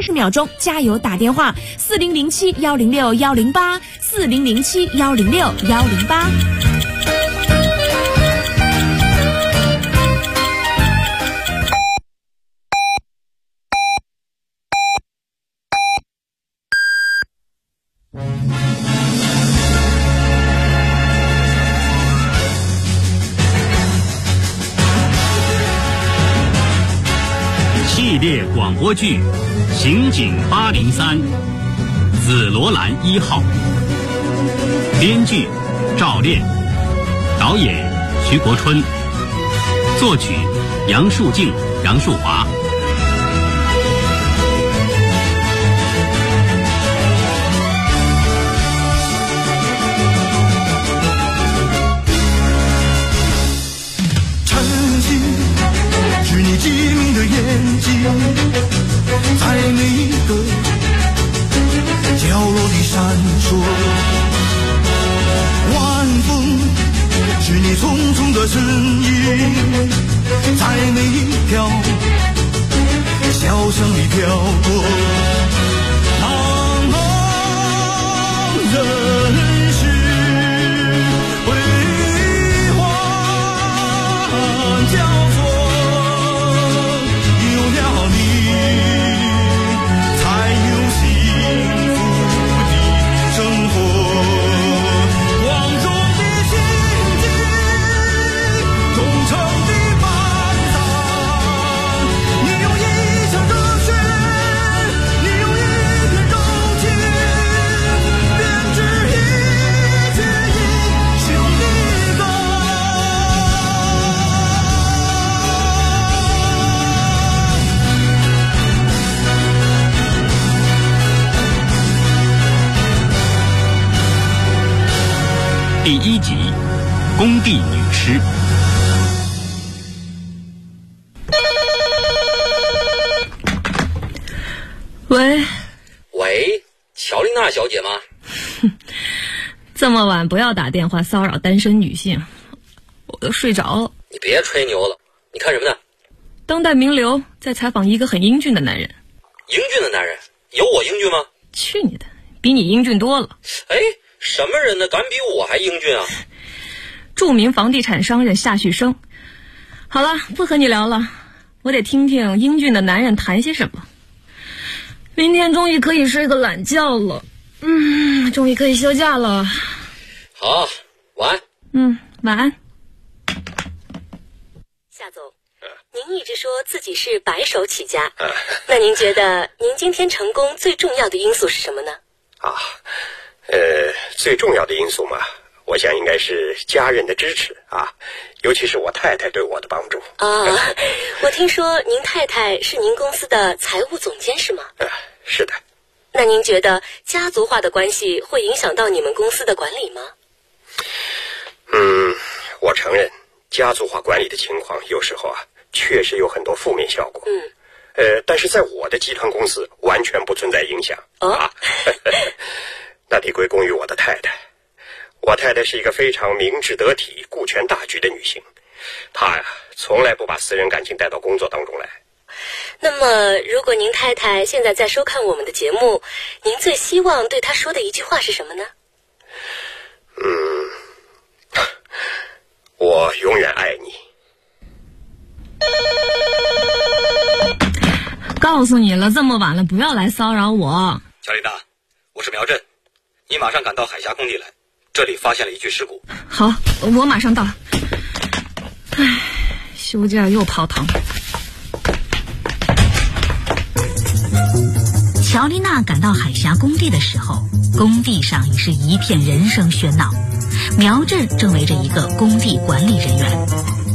30秒钟，加油打电话4007-106-108，4007-106-108。 系列广播剧《刑警803》，紫罗兰1号，编剧赵炼，导演徐国春，作曲杨树静、杨树华。 是你机敏的眼睛，在每一个角落里闪烁。晚风是你匆匆的身影，在每一条小巷里飘过。茫茫人世辉煌交错。 第1集，工地女尸。 喂， 乔丽娜小姐吗？ 这么晚不要打电话骚扰单身女性，我都睡着了。 你别吹牛了，你看什么呢？ 当代名流在采访一个很英俊的男人。 英俊的男人？有我英俊吗？ 去你的，比你英俊多了。 哎，什么人呢？敢比我还英俊啊？ 著名房地产商人夏旭升。好了，不和你聊了，我得听听英俊的男人谈些什么。明天终于可以睡个懒觉了，终于可以休假了。 好，晚安。晚安。 夏总，您一直说自己是白手起家，那您觉得您今天成功最重要的因素是什么呢？ 最重要的因素嘛，我想应该是家人的支持啊，尤其是我太太对我的帮助。 我听说您太太是您公司的财务总监是吗？ 是的。 那您觉得家族化的关系会影响到你们公司的管理吗？ 我承认家族化管理的情况有时候确实有很多负面效果。但是在我的集团公司完全不存在影响那得归功于我的太太。我太太是一个非常明智得体、顾全大局的女性，她从来不把私人感情带到工作当中来。 那么如果您太太现在在收看我们的节目，您最希望对她说的一句话是什么呢？ 我永远爱你。 告诉你了，这么晚了不要来骚扰我。 乔丽娜，我是苗震，你马上赶到海峡工地来，这里发现了一具尸骨。 好，我马上到。休假又泡汤。 乔丽娜赶到海峡工地的时候，工地上已是一片人声喧闹。苗震正围着一个工地管理人员。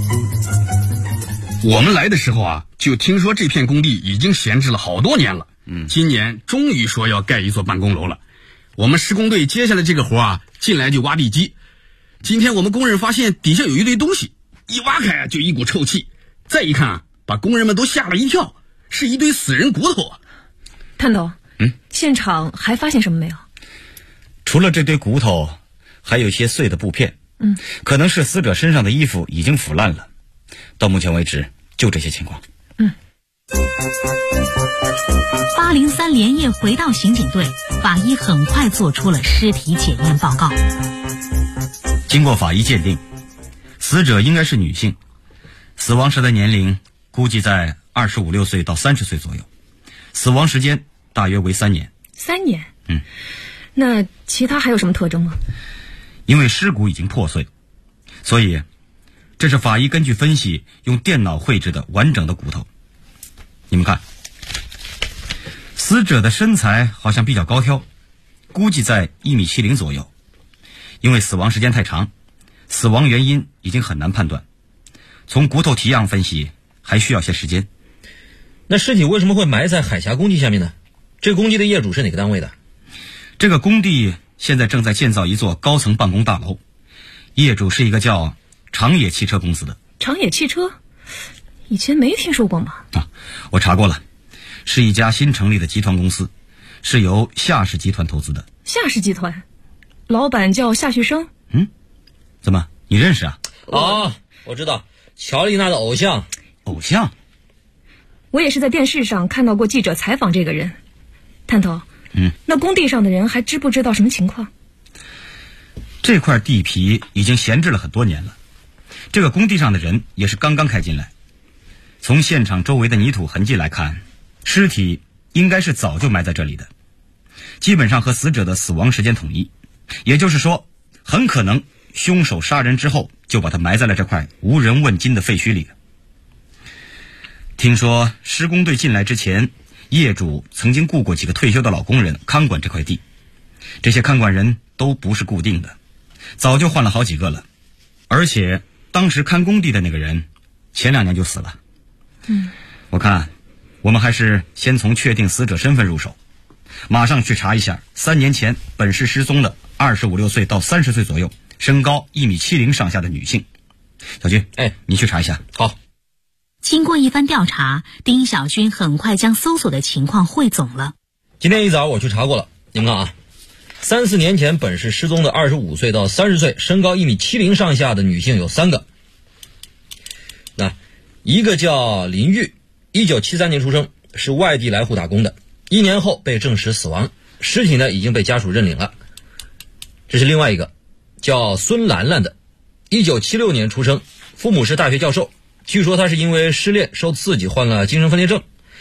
我们来的时候就听说这片工地已经闲置了好多年了。今年终于说要盖一座办公楼了。我们施工队接下来这个活进来就挖地基。今天我们工人发现底下有一堆东西，一挖开就一股臭气，再一看把工人们都吓了一跳，是一堆死人骨头探头，现场还发现什么没有？ 除了这堆骨头，还有一些碎的布片，可能是死者身上的衣服已经腐烂了。到目前为止，就这些情况。 803连夜回到刑警队，法医很快做出了尸体检验报告。 经过法医鉴定，死者应该是女性，死亡时的年龄估计在25、6岁到30岁左右，死亡时间大约为3年。 3年？那其他还有什么特征吗？ 因为尸骨已经破碎，所以这是法医根据分析用电脑绘制的完整的骨头。你们看，死者的身材好像比较高挑，估计在1.70米左右。因为死亡时间太长，死亡原因已经很难判断，从骨头体样分析还需要些时间。 那尸体为什么会埋在海峡工地下面呢？这个工地的业主是哪个单位的？ 这个工地现在正在建造一座高层办公大楼，业主是一个叫长野汽车公司的。 长野汽车？以前没听说过吗？ 我查过了，是一家新成立的集团公司，是由夏氏集团投资的。 夏氏集团？老板叫夏旭升？ 怎么，你认识啊？ 我知道，乔丽娜的偶像。 偶像？ 我也是在电视上看到过记者采访这个人。探头，那工地上的人还知不知道什么情况？ 这块地皮已经闲置了很多年了，这个工地上的人也是刚刚开进来。从现场周围的泥土痕迹来看，尸体应该是早就埋在这里的，基本上和死者的死亡时间统一，也就是说，很可能凶手杀人之后就把他埋在了这块无人问津的废墟里了。听说施工队进来之前，业主曾经雇过几个退休的老工人看管这块地，这些看管人都不是固定的，早就换了好几个了，而且当时看工地的那个人前2年就死了。我看我们还是先从确定死者身份入手，马上去查一下3年前本市失踪的25、6岁到30岁左右，身高1.70米上下的女性。小军，你去查一下。 好。 经过一番调查，丁小军很快将搜索的情况汇总了。 今天一早我去查过了，你们看啊，3、4年前本市失踪的25岁到30岁，身高1.70米上下的女性有3个。那一个叫林玉，1973年出生，是外地来沪打工的，1年后被证实死亡，尸体呢已经被家属认领了。这是另外一个叫孙兰兰的，1976年出生，父母是大学教授，据说他是因为失恋受刺激患了精神分裂症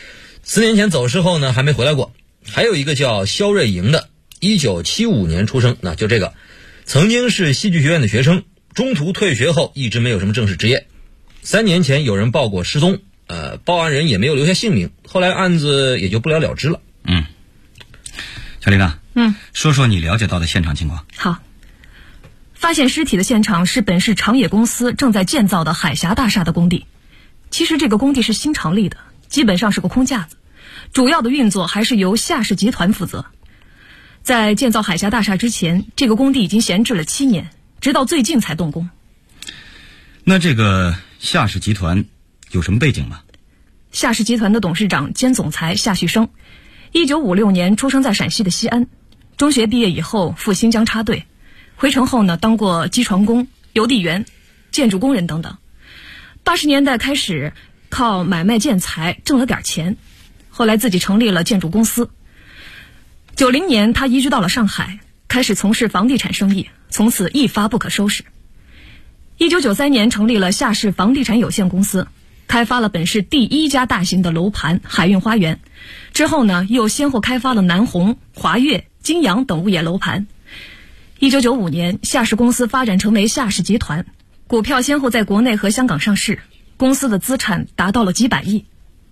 ，4年前走失后呢还没回来过。还有一个叫肖瑞莹的，1975年出生，那就这个曾经是戏剧学院的学生，中途退学后一直没有什么正式职业。3年前有人报过失踪，报案人也没有留下姓名，后来案子也就不了了之了。 小丽娜，说说你了解到的现场情况。 好，发现尸体的现场是本市长野公司正在建造的海峡大厦的工地。其实这个工地是新成立的，基本上是个空架子，主要的运作还是由夏氏集团负责。在建造海峡大厦之前，这个工地已经闲置了7年，直到最近才动工。 那这个夏氏集团有什么背景吗？ 夏氏集团的董事长兼总裁夏旭升，1956年出生在陕西的西安，中学毕业以后赴新疆插队，回城后呢当过机床工、邮递员、建筑工人等等。80年代开始靠买卖建材挣了点钱，后来自己成立了建筑公司。90年他移居到了上海，开始从事房地产生意，从此一发不可收拾。1993年成立了夏氏房地产有限公司，开发了本市第1家大型的楼盘海运花园。之后呢，又先后开发了南宏、华悦、金阳等物业楼盘。1995年，夏氏公司发展成为夏氏集团，股票先后在国内和香港上市，公司的资产达到了几百亿。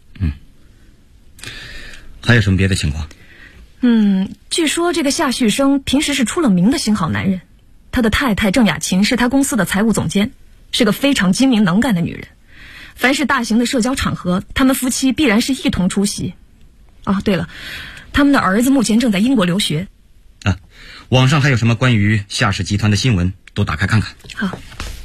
还有什么别的情况？ 据说这个夏旭升平时是出了名的新好男人，他的太太郑雅琴是他公司的财务总监，是个非常精明能干的女人。凡是大型的社交场合，他们夫妻必然是一同出席。对了，他们的儿子目前正在英国留学。 网上还有什么关于夏氏集团的新闻都打开看看。 好，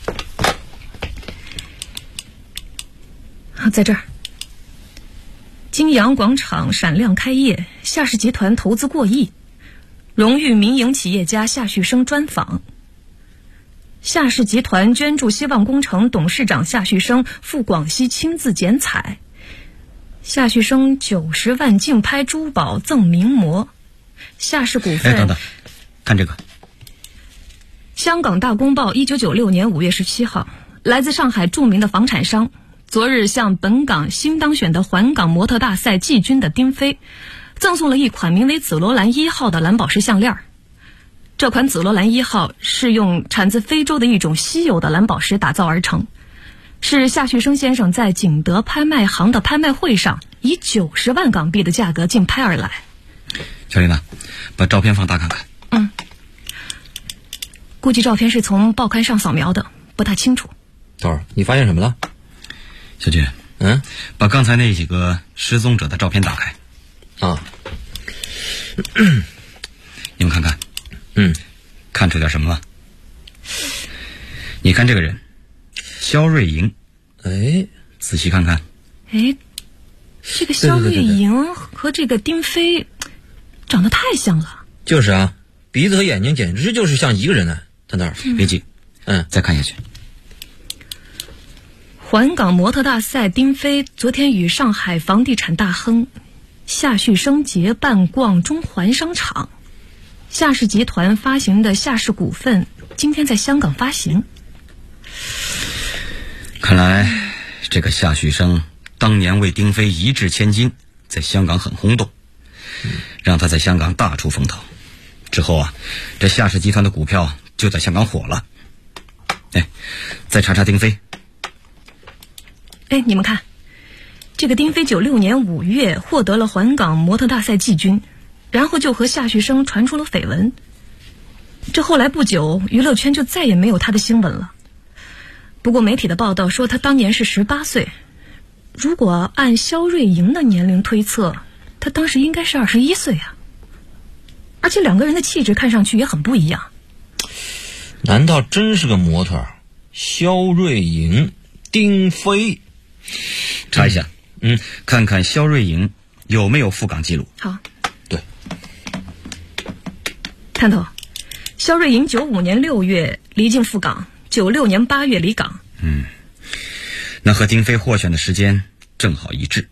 在这儿，金阳广场闪亮开业，夏氏集团投资过亿，荣誉民营企业家夏旭升专访。夏氏集团捐助希望工程董事长夏旭升赴广西亲自剪彩。 夏旭升90万竞拍珠宝赠名模，夏氏股份。 等等，看这个。 香港大公报1996年5月17号，来自上海著名的房产商，昨日向本港新当选的环港模特大赛季军的丁飞，赠送了一款名为紫罗兰1号的蓝宝石项链。这款紫罗兰1号是用产自非洲的一种稀有的蓝宝石打造而成，是夏旭升先生在景德拍卖行的拍卖会上以90万港币的价格竞拍而来。 小丽娜，把照片放大看看。 估计照片是从报刊上扫描的，不大清楚。 头儿，你发现什么了？ 小军，把刚才那几个失踪者的照片打开。你们看看。看出点什么了？你看这个人，肖瑞莹。仔细看看。 这个肖瑞莹和这个丁飞长得太像了。 就是啊，鼻子和眼睛简直就是像一个人呢。在那儿， 别急，再看下去。 环港模特大赛，丁飞昨天与上海房地产大亨夏旭升结伴逛中环商场。夏氏集团发行的夏氏股份今天在香港发行。 看来这个夏旭升当年为丁飞一掷千金，在香港很轰动，让他在香港大出风头。之后啊，这夏氏集团的股票就在香港火了。再查查丁飞。 你们看，这个丁飞96年5月获得了环港模特大赛季军，然后就和夏旭升传出了绯闻。这后来不久，娱乐圈就再也没有他的新闻了。不过媒体的报道说他当年是18岁，如果按肖瑞莹的年龄推测，他当时应该是21岁啊。而且两个人的气质看上去也很不一样。 难道真是个模特？肖瑞莹、丁飞， 查一下，看看肖瑞莹有没有赴港记录。 好， 对， 探头，肖瑞莹95年6月离境赴港，96年8月离港。 那和丁飞获选的时间正好一致。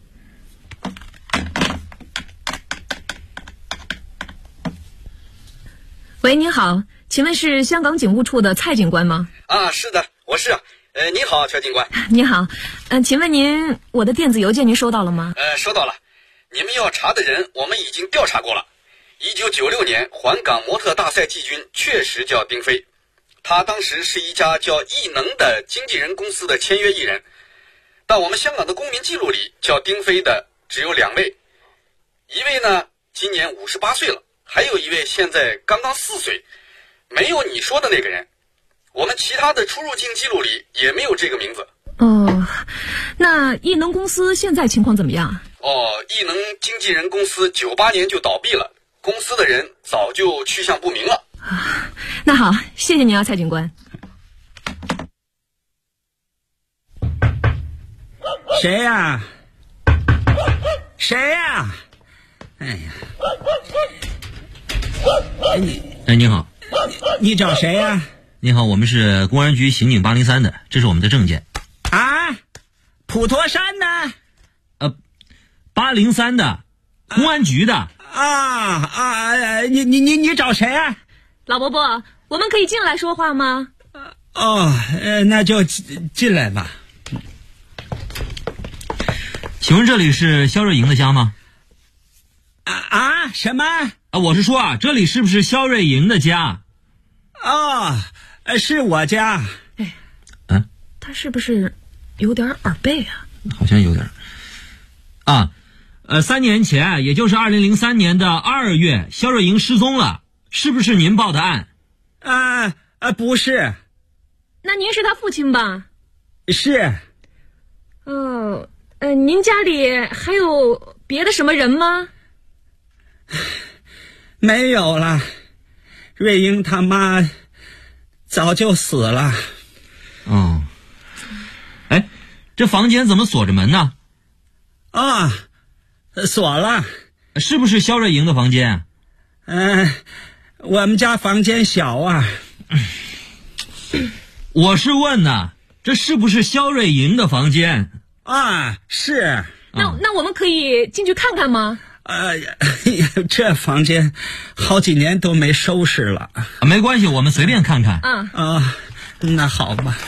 喂，您好，请问是香港警务处的蔡警官吗？ 是的，我是。你好，蔡警官。 你好，请问您，我的电子邮件您收到了吗？ 收到了。你们要查的人，我们已经调查过了。1996年环港模特大赛季军确实叫丁飞，他当时是一家叫艺能的经纪人公司的签约艺人，但我们香港的公民记录里叫丁飞的只有2位，一位呢今年58岁了，还有一位现在刚刚4岁，没有你说的那个人。我们其他的出入境记录里也没有这个名字。 那艺能公司现在情况怎么样？ 艺能经纪人公司98年就倒闭了，公司的人早就去向不明了。 那好，谢谢您啊，蔡警官。 谁呀？谁呀？ 你好。 你找谁呀？ 你好，我们是公安局刑警803的，这是我们的证件。 普陀山的 803的，公安局的。 你找谁啊？ 老伯伯，我们可以进来说话吗？ 那就进来吧。 请问这里是肖瑞莹的家吗？ 什么？ 我是说这里是不是肖瑞莹的家？ 是我家。 他是不是有点耳背啊？ 好像有点。3年前，也就是2003年的2月，肖瑞莹失踪了，是不是您报的案？ 不是。 那您是他父亲吧？ 是。 您家里还有别的什么人吗？ 没有了，瑞英他妈早就死了。 这房间怎么锁着门呢？ 锁了。 是不是肖瑞莹的房间？ 我们家房间小啊。 我是问呢，这是不是肖瑞莹的房间？ 是。 那我们可以进去看看吗？ 这房间好几年都没收拾了。 没关系，我们随便看看。 那好吧。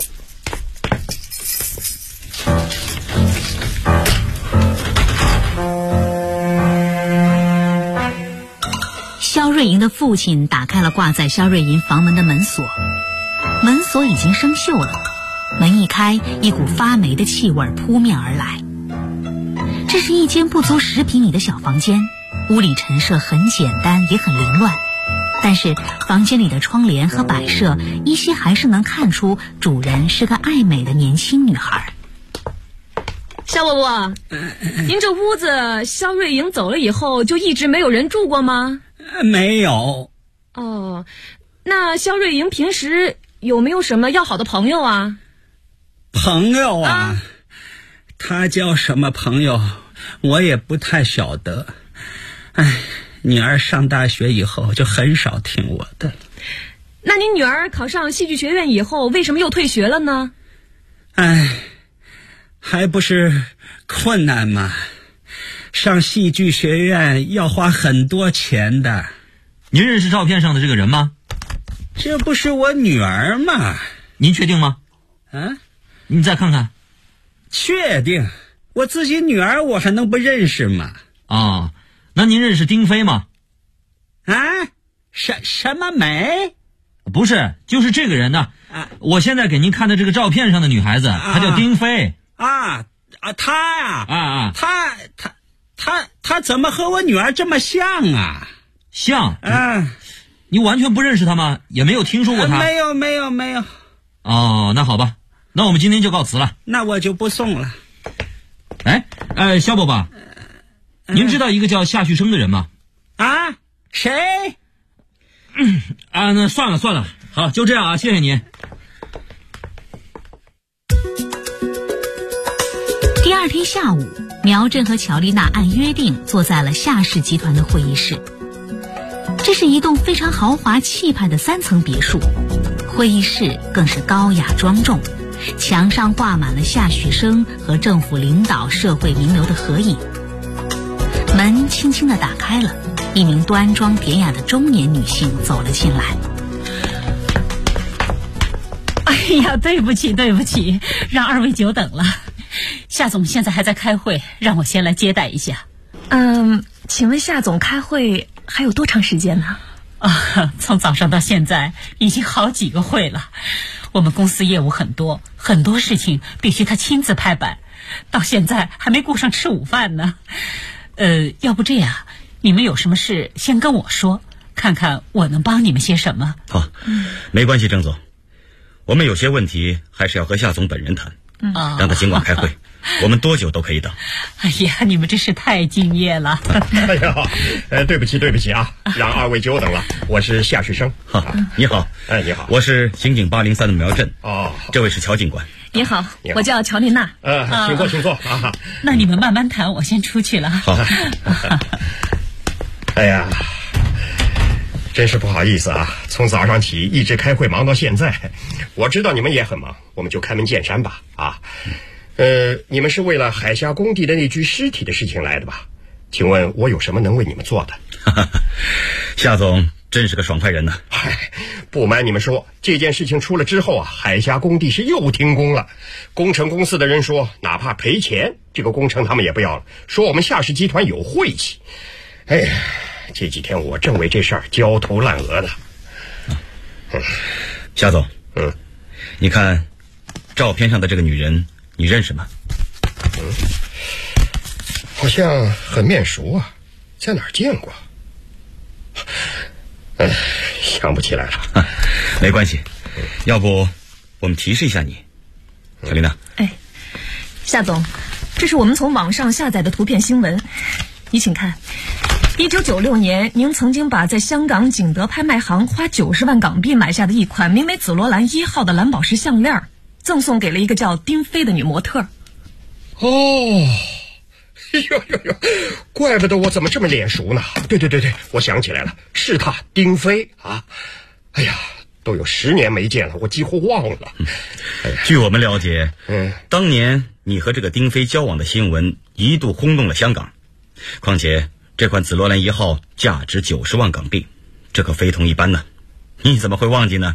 肖瑞银的父亲打开了挂在肖瑞银房门的门锁，门锁已经生锈了，门一开，一股发霉的气味扑面而来。这是一间不足10平米的小房间，屋里陈设很简单，也很凌乱，但是房间里的窗帘和摆设依稀还是能看出主人是个爱美的年轻女孩。 肖伯伯，您这屋子肖瑞莹走了以后就一直没有人住过吗？ 没有。 哦，那肖瑞莹平时有没有什么要好的朋友啊？ 朋友啊？他叫什么朋友我也不太晓得。女儿上大学以后就很少听我的。 那您女儿考上戏剧学院以后为什么又退学了呢？ 还不是困难吗？上戏剧学院要花很多钱的。 您认识照片上的这个人吗？ 这不是我女儿吗？ 您确定吗？你再看看。 确定，我自己女儿我还能不认识吗？ 那您认识丁飞吗？ 什么梅？ 不是，就是这个人呢。我现在给您看的这个照片上的女孩子，她叫丁飞。 她呀？她怎么和我女儿这么像啊？ 像？你完全不认识她吗？也没有听说过她？ 没有。 那好吧，那我们今天就告辞了。 那我就不送了。 肖伯伯，您知道一个叫夏旭升的人吗？ 谁？ 那算了，好，就这样啊，谢谢您。 第二天下午，苗振和乔丽娜按约定坐在了夏氏集团的会议室。这是一栋非常豪华气派的3层别墅，会议室更是高雅庄重，墙上挂满了夏旭升和政府领导、社会名流的合影。门轻轻地打开了，一名端庄典雅的中年女性走了进来。 对不起，让2位久等了。夏总现在还在开会，让我先来接待一下。 请问夏总开会还有多长时间呢？ 从早上到现在已经好几个会了。我们公司业务很多事情必须他亲自拍板，到现在还没顾上吃午饭呢。要不这样，你们有什么事先跟我说，看看我能帮你们些什么。 好，没关系，郑总，我们有些问题还是要和夏总本人谈，让他尽管开会，我们多久都可以等。 你们真是太敬业了。 对不起啊，让2位久等了。我是夏旭升。 你好。 你好， 我是刑警803的苗振。这位是乔警官。 你好，我叫乔丽娜。 请坐那你们慢慢谈，我先出去了。 好。 真是不好意思啊，从早上起一直开会忙到现在。我知道你们也很忙，我们就开门见山吧。你们是为了海峡工地的那具尸体的事情来的吧？请问我有什么能为你们做的？ 夏总真是个爽快人呢。 不瞒你们说，这件事情出了之后啊，海峡工地是又停工了。工程公司的人说，哪怕赔钱，这个工程他们也不要了，说我们夏氏集团有晦气。这几天我正为这事儿焦头烂额呢。 夏总，你看照片上的这个女人，你认识吗？ 好像很面熟啊，在哪儿见过？想不起来了。 没关系，要不我们提示一下你，小丽娜。 夏总，这是我们从网上下载的图片新闻，你请看。1996年，您曾经把在香港景德拍卖行花90万港币买下的一款名为紫罗兰1号的蓝宝石项链，赠送给了一个叫丁飞的女模特。 怪不得我怎么这么脸熟呢？对，我想起来了，是她，丁飞啊！都有10年没见了，我几乎忘了。 据我们了解，当年你和这个丁飞交往的新闻一度轰动了香港。况且这款紫罗兰1号价值90万港币，这可非同一般呢。你怎么会忘记呢？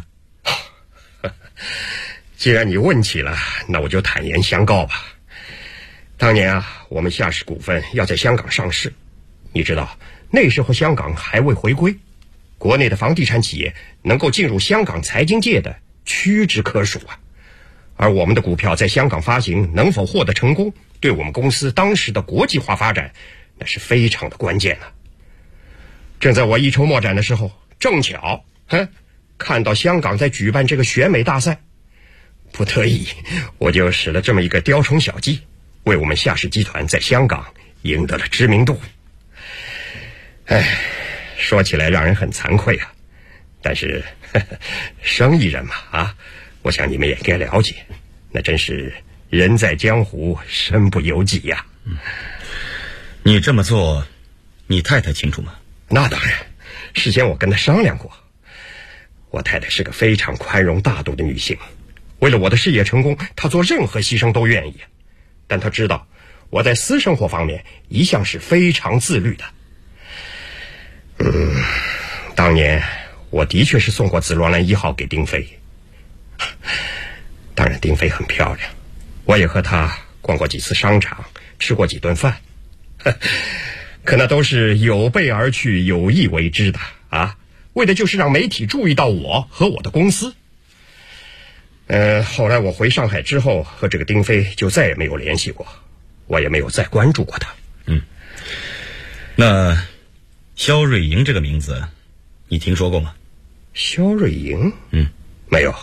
既然你问起了，那我就坦言相告吧。当年啊，我们夏氏股份要在香港上市，你知道那时候香港还未回归，国内的房地产企业能够进入香港财经界的屈指可数啊。而我们的股票在香港发行能否获得成功，对我们公司当时的国际化发展那是非常的关键的。正在我一筹莫展的时候，正巧看到香港在举办这个选美大赛，不得已我就使了这么一个雕虫小技，为我们夏氏集团在香港赢得了知名度。说起来让人很惭愧啊，但是生意人嘛我想你们也该了解，那真是人在江湖身不由己呀。 你这么做，你太太清楚吗？ 那当然，事先我跟她商量过。我太太是个非常宽容大度的女性，为了我的事业成功，她做任何牺牲都愿意。但她知道我在私生活方面一向是非常自律的。当年我的确是送过紫罗兰1号给丁飞，当然丁飞很漂亮，我也和她逛过几次商场，吃过几顿饭，可那都是有备而去，有意为之的为的就是让媒体注意到我和我的公司。后来我回上海之后，和这个丁飞就再也没有联系过，我也没有再关注过他。 那肖瑞莹这个名字你听说过吗？ 肖瑞莹？没有。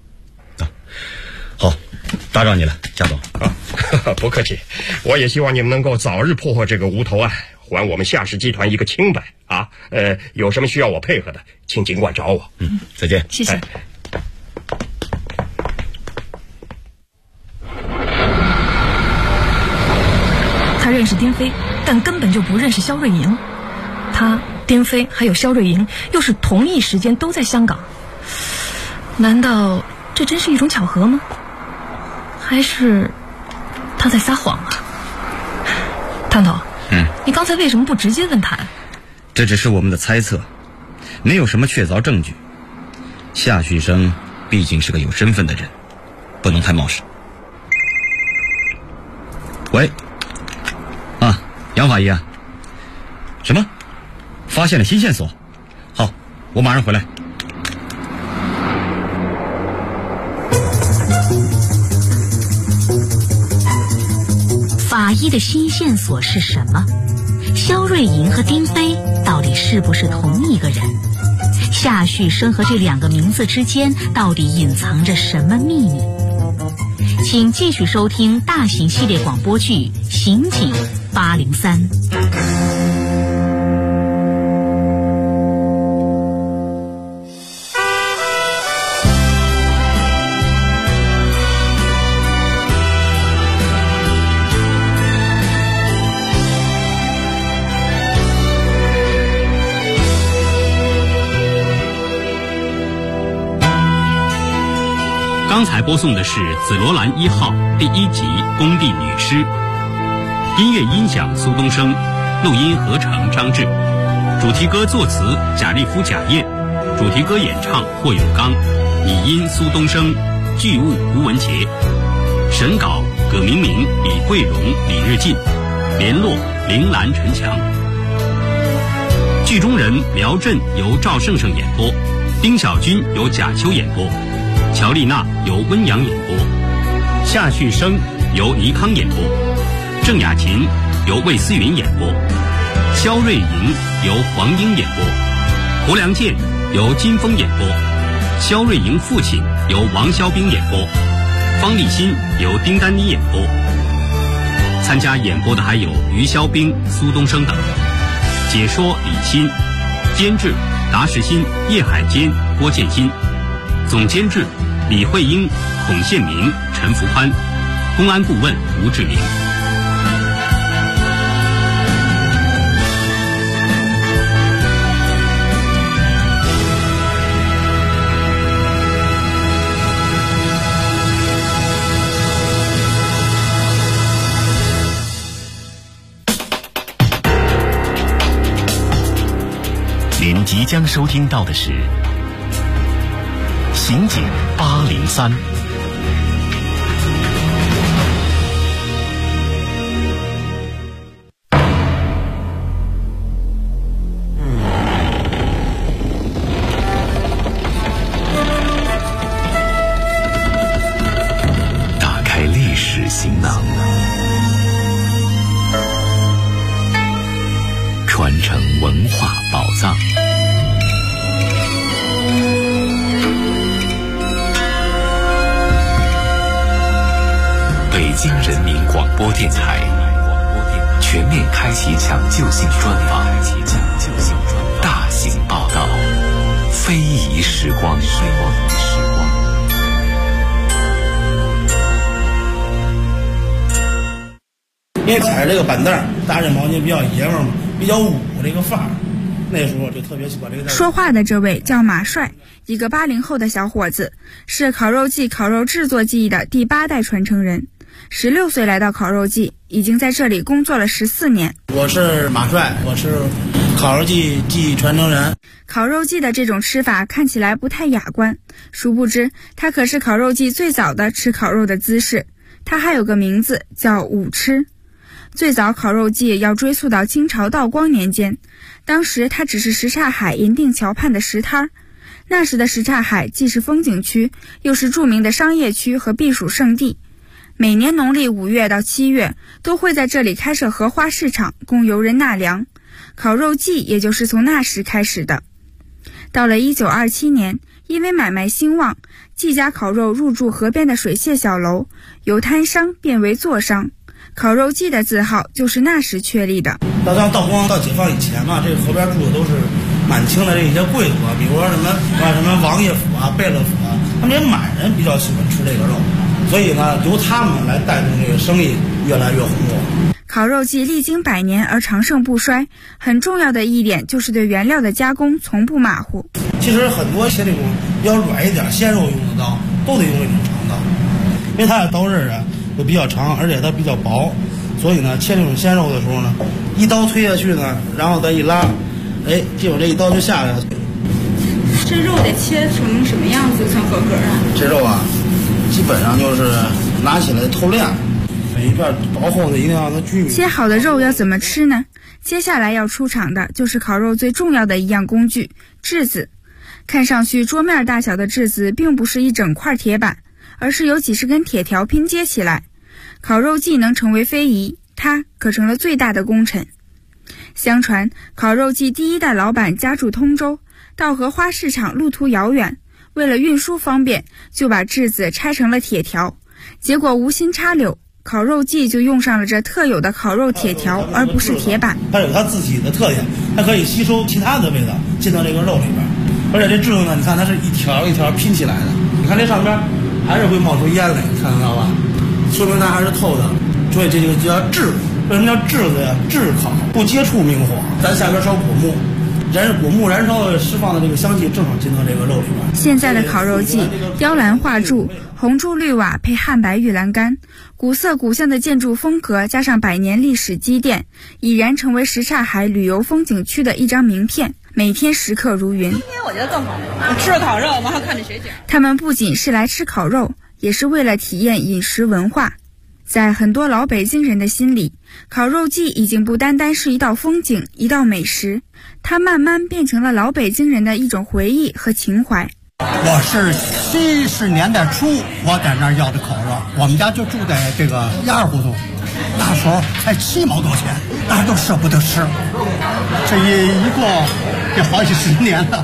好，打扰你了，贾总。 不客气，我也希望你们能够早日破获这个无头案，还我们夏氏集团一个清白有什么需要我配合的，请尽管找我。 再见。 谢谢。他认识丁飞，但根本就不认识肖瑞莹。他、丁飞还有肖瑞莹又是同一时间都在香港，难道这真是一种巧合吗？还是他在撒谎啊？汤头，你刚才为什么不直接问他？ 这只是我们的猜测，没有什么确凿证据。夏旭生毕竟是个有身份的人，不能太冒失。喂，杨法医啊？什么？发现了新线索？好，我马上回来。 法医的新线索是什么？肖瑞莹和丁飞到底是不是同一个人？夏旭生和这2个名字之间到底隐藏着什么秘密？请继续收听大型系列广播剧《刑警803》。 刚才播送的是《紫罗兰1号》第1集《工地女尸》，音乐音响苏东升，录音合成张志，主题歌作词贾立夫、贾燕，主题歌演唱霍永刚，拟音苏东升，剧务吴文杰，审稿葛明明、李桂荣、李日进，联络铃兰、陈强。剧中人苗震由赵胜胜演播，丁小军由贾秋演播，乔丽娜由温阳演播，夏旭生由倪康演播，郑雅琴由魏思云演播，肖瑞莹由黄英演播，胡良健由金峰演播，肖瑞莹父亲由王肖兵演播，方立新由丁丹妮演播。参加演播的还有于肖兵、苏东升等。解说李欣，监制达时新、叶海坚、郭建新，总监制李慧英、孔宪明、陈福宽，公安顾问吴志明。 即将收听到的是《刑警803》。 打开历史行囊，传承文化宝藏。北京人民广播电台全面开启抢救性专访，大型报道，非遗时光。 因为踩着这个板凳，搭着毛巾比较爷们儿嘛，比较武这个范儿。那时候就特别喜欢这个。 说话的这位叫马帅，一个80后的小伙子，是烤肉季烤肉制作技艺的第8代传承人。16岁来到烤肉季，已经在这里工作了14年。 我是马帅，我是烤肉季技艺传承人。 烤肉季的这种吃法看起来不太雅观，殊不知它可是烤肉季最早的吃烤肉的姿势。它还有个名字叫舞吃。最早烤肉季要追溯到清朝道光年间，当时它只是什刹海银锭桥畔的石摊儿。那时的什刹海既是风景区，又是著名的商业区和避暑胜地。每年农历5月到7月都会在这里开设荷花市场，供游人纳凉。烤肉季也就是从那时开始的。到了1927年，因为买卖兴旺，季家烤肉入驻河边的水榭小楼，由摊商变为座商。烤肉季的字号就是那时确立的。 到道光到解放以前嘛，这个河边住的都是满清的这些贵族啊，比如说什么王爷府啊、贝勒府啊，他们这些满人比较喜欢吃这个肉，所以呢，由他们来带动这个生意越来越红火。 烤肉季历经100年而长盛不衰，很重要的一点就是对原料的加工从不马虎。 其实很多切这种比较软一点鲜肉用的刀，都得用这种长刀，因为它的刀刃啊会比较长，而且它比较薄，所以呢，切这种鲜肉的时候呢，一刀推下去呢，然后再一拉，结果这一刀就下来了。 这肉得切成什么样子算合格啊？ 这肉啊，基本上就是拿起来透亮，每一片薄厚的一定要让它均匀。 切好的肉要怎么吃呢？接下来要出场的就是烤肉最重要的一样工具——炙子。看上去桌面大小的炙子并不是一整块铁板，而是由几十根铁条拼接起来。烤肉季能成为非遗，它可成了最大的功臣。相传烤肉季第1代老板家住通州，到荷花市场路途遥远，为了运输方便，就把炙子拆成了铁条。结果无心插柳，烤肉季就用上了这特有的烤肉铁条，而不是铁板。 它有它自己的特点，它可以吸收其他的味道进到这个肉里边。而且这炙子呢，你看它是一条一条拼起来的，你看这上边还是会冒出烟来，你看得到吧？说明它还是透的，所以这就叫炙。为什么叫炙子呀？炙烤，不接触明火。咱下边烧果木，果木燃烧的释放的这个香气正好进到这个肉里边。 现在的烤肉季，雕栏画柱、红柱绿瓦配汉白玉栏杆，古色古香的建筑风格加上100年历史积淀，已然成为什刹海旅游风景区的一张名片，每天食客如云。 今天我觉得更好，我吃着烤肉，完后看着雪景。 他们不仅是来吃烤肉，也是为了体验饮食文化。在很多老北京人的心里，烤肉季已经不单单是一道风景、一道美食，它慢慢变成了老北京人的一种回忆和情怀。 我是70年代初我在那儿要的烤肉，我们家就住在这个1胡同，那时候才7毛多钱，大家都舍不得吃，这一过也好几10年了。